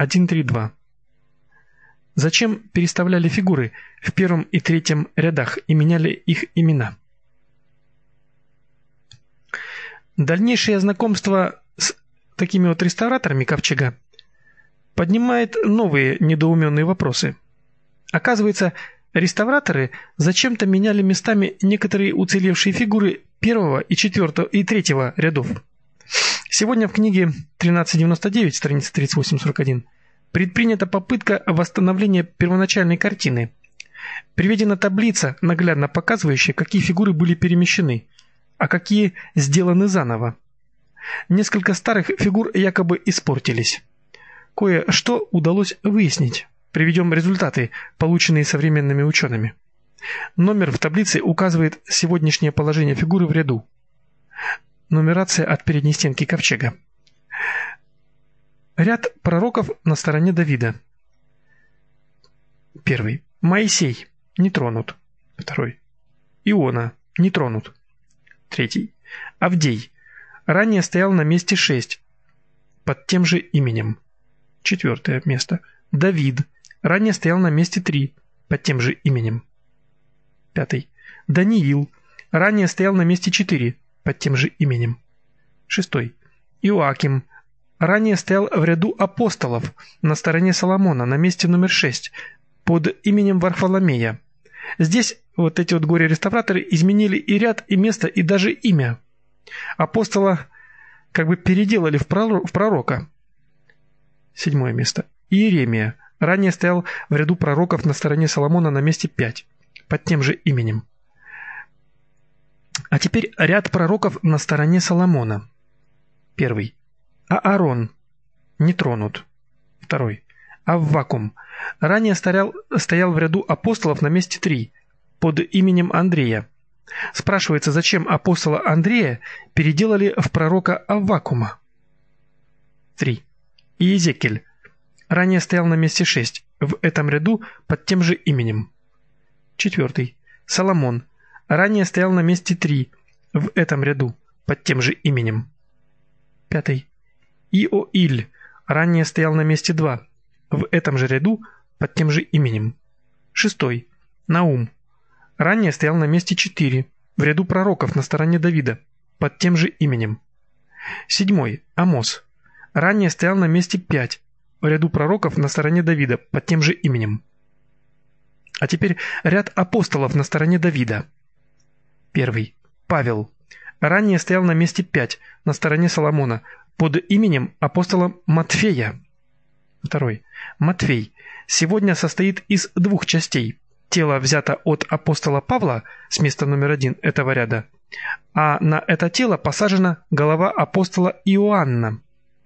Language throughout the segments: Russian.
1.3.2. Зачем переставляли фигуры в первом и третьем рядах и меняли их имена? Дальнейшее знакомство с такими вот реставраторами ковчега поднимает новые недоуменные вопросы. Оказывается, реставраторы зачем-то меняли местами некоторые уцелевшие фигуры первого и четвертого и третьего рядов. Сегодня в книге 1399, страница 38-41, предпринята попытка восстановления первоначальной картины. Приведена таблица, наглядно показывающая, какие фигуры были перемещены, а какие сделаны заново. Несколько старых фигур якобы испортились. Кое-что удалось выяснить. Приведем результаты, полученные современными учеными. Номер в таблице указывает сегодняшнее положение фигуры в ряду. Нумерация от передней стенки ковчега. Ряд пророков на стороне Давида. Первый. Моисей. Не тронут. Второй. Иона. Не тронут. Третий. Авдей. Ранее стоял на месте 6. Под тем же именем. Четвертое место. Давид. Ранее стоял на месте 3. Под тем же именем. Пятый. Даниил. Ранее стоял на месте 4. Под тем же именем. Шестой. Иоаким. Ранее стоял в ряду апостолов на стороне Соломона на месте номер 6 под именем Варфоломея. Здесь вот эти вот горе-реставраторы изменили и ряд, и место, и даже имя. Апостола как бы переделали в пророка. Седьмое место. Иеремия. Ранее стоял в ряду пророков на стороне Соломона на месте 5 под тем же именем. А теперь ряд пророков на стороне Соломона. Первый. Аарон. Не тронут. Второй. Аввакум. Ранее стоял в ряду апостолов на месте 3 под именем Андрея. Спрашивается, зачем апостола Андрея переделали в пророка Аввакума? 3. Иезекииль. Ранее стоял на месте 6 в этом ряду под тем же именем. 4. Соломон. Ранее стоял на месте 3 в этом ряду под тем же именем. 5. Иоиль. Ранее стоял на месте 2 в этом же ряду под тем же именем. 6. Наум. Ранее стоял на месте 4 в ряду пророков на стороне Давида под тем же именем. 7. Амос. Ранее стоял на месте 5 в ряду пророков на стороне Давида под тем же именем. А теперь ряд апостолов на стороне Давида. 1. Павел. Ранее стоял на месте 5 на стороне Соломона под именем апостола Матфея. 2. Матфей. Сегодня состоит из двух частей. Тело взято от апостола Павла с места номер 1 этого ряда, а на это тело посажена голова апостола Иоанна.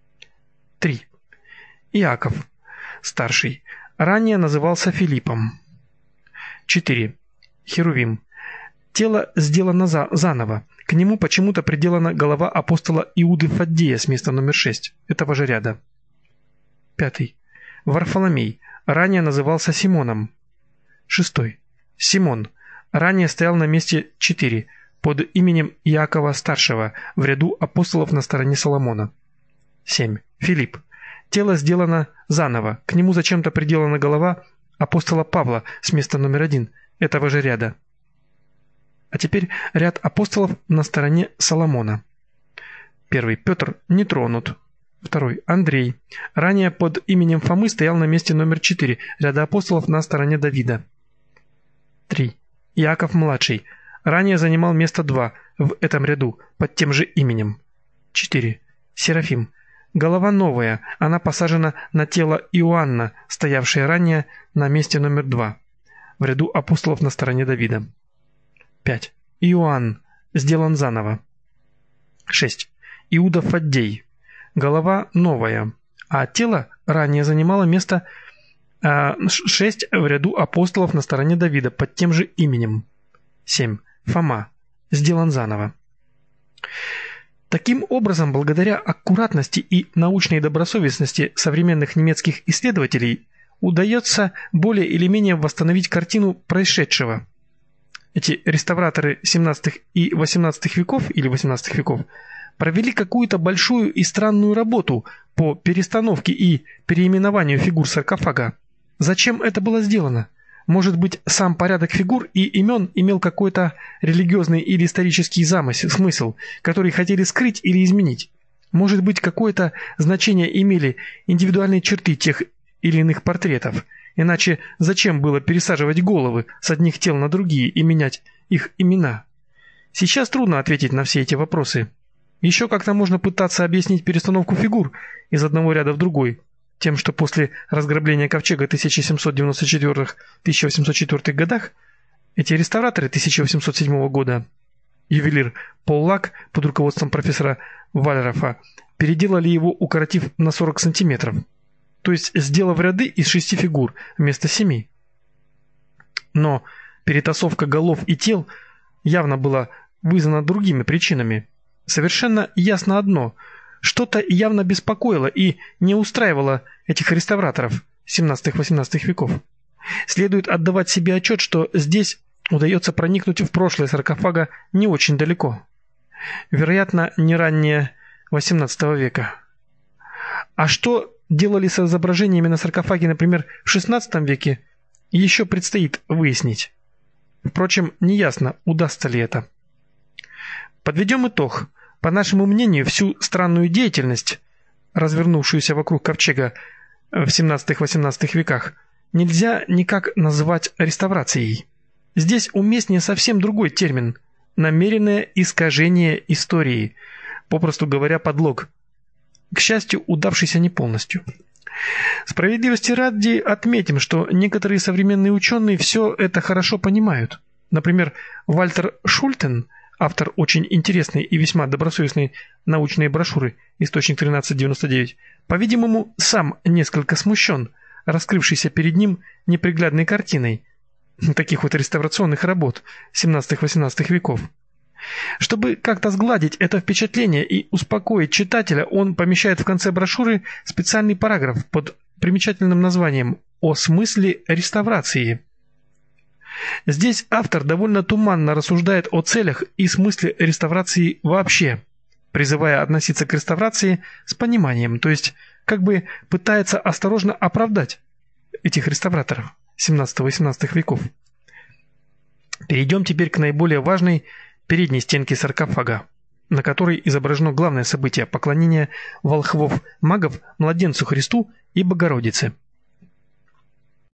3. Иаков. Старший. Ранее назывался Филиппом. 4. Херувим. Тело сделано заново. К нему почему-то приделана голова апостола Иуды Фаддея с места номер 6 этого же ряда. 5. Варфоломей. Ранее назывался Симоном. 6. Симон. Ранее стоял на месте 4 под именем Иакова Старшего в ряду апостолов на стороне Соломона. 7. Филипп. Тело сделано заново. К нему зачем-то приделана голова апостола Павла с места номер 1 этого же ряда. А теперь ряд апостолов на стороне Соломона. 1. Петр. Не тронут. 2. Андрей. Ранее под именем Фомы стоял на месте номер 4 ряда апостолов на стороне Давида. 3. Иаков-младший. Ранее занимал место 2 в этом ряду под тем же именем. 4. Серафим. Голова новая, она посажена на тело Иоанна, стоявшее ранее на месте номер 2 в ряду апостолов на стороне Давида. 5. Иоанн. Сделан заново. 6. Иуда Фаддей. Голова новая, а тело ранее занимало место 6 в ряду апостолов на стороне Давида под тем же именем. 7. Фома. Сделан заново. Таким образом, благодаря аккуратности и научной добросовестности современных немецких исследователей удается более или менее восстановить картину происшедшего. Эти реставраторы 17 и 18 веков или 18 веков провели какую-то большую и странную работу по перестановке и переименованию фигур саркофага. Зачем это было сделано? Может быть, сам порядок фигур и имен имел какой-то религиозный или исторический смысл, который хотели скрыть или изменить? Может быть, какое-то значение имели индивидуальные черты тех или иных портретов? Иначе зачем было пересаживать головы с одних тел на другие и менять их имена? Сейчас трудно ответить на все эти вопросы. Еще как-то можно пытаться объяснить перестановку фигур из одного ряда в другой, тем, что после разграбления ковчега 1794-1804 годах эти реставраторы 1807 года, ювелир Пол Лак под руководством профессора Вальрафа, переделали его, укоротив на 40 сантиметров, то есть сделав ряды из 6 фигур вместо 7. Но перетасовка голов и тел явно была вызвана другими причинами. Совершенно ясно одно – что-то явно беспокоило и не устраивало этих реставраторов 17-18 веков. Следует отдавать себе отчет, что здесь удается проникнуть в прошлое саркофага не очень далеко. Вероятно, не ранее XVIII века. А что делали с изображениями на саркофаге, например, в XVI веке, еще предстоит выяснить. Впрочем, неясно, удастся ли это. Подведем итог. По нашему мнению, всю странную деятельность, развернувшуюся вокруг ковчега в 17-18 веках, нельзя никак назвать реставрацией. Здесь уместнее совсем другой термин – намеренное искажение истории, попросту говоря, подлог. К счастью, удавшийся не полностью. Справедливости ради отметим, что некоторые современные ученые все это хорошо понимают. Например, Вальтер Шультен, автор очень интересной и весьма добросовестной научной брошюры «Источник 1399», по-видимому, сам несколько смущен раскрывшейся перед ним неприглядной картиной таких вот реставрационных работ 17-18 веков. Чтобы как-то сгладить это впечатление и успокоить читателя, он помещает в конце брошюры специальный параграф под примечательным названием «О смысле реставрации». Здесь автор довольно туманно рассуждает о целях и смысле реставрации вообще, призывая относиться к реставрации с пониманием, то есть как бы пытается осторожно оправдать этих реставраторов 17-18 веков. Перейдем теперь к наиболее важной передней стенке саркофага, на которой изображено главное событие – поклонение волхвов-магов младенцу Христу и Богородице.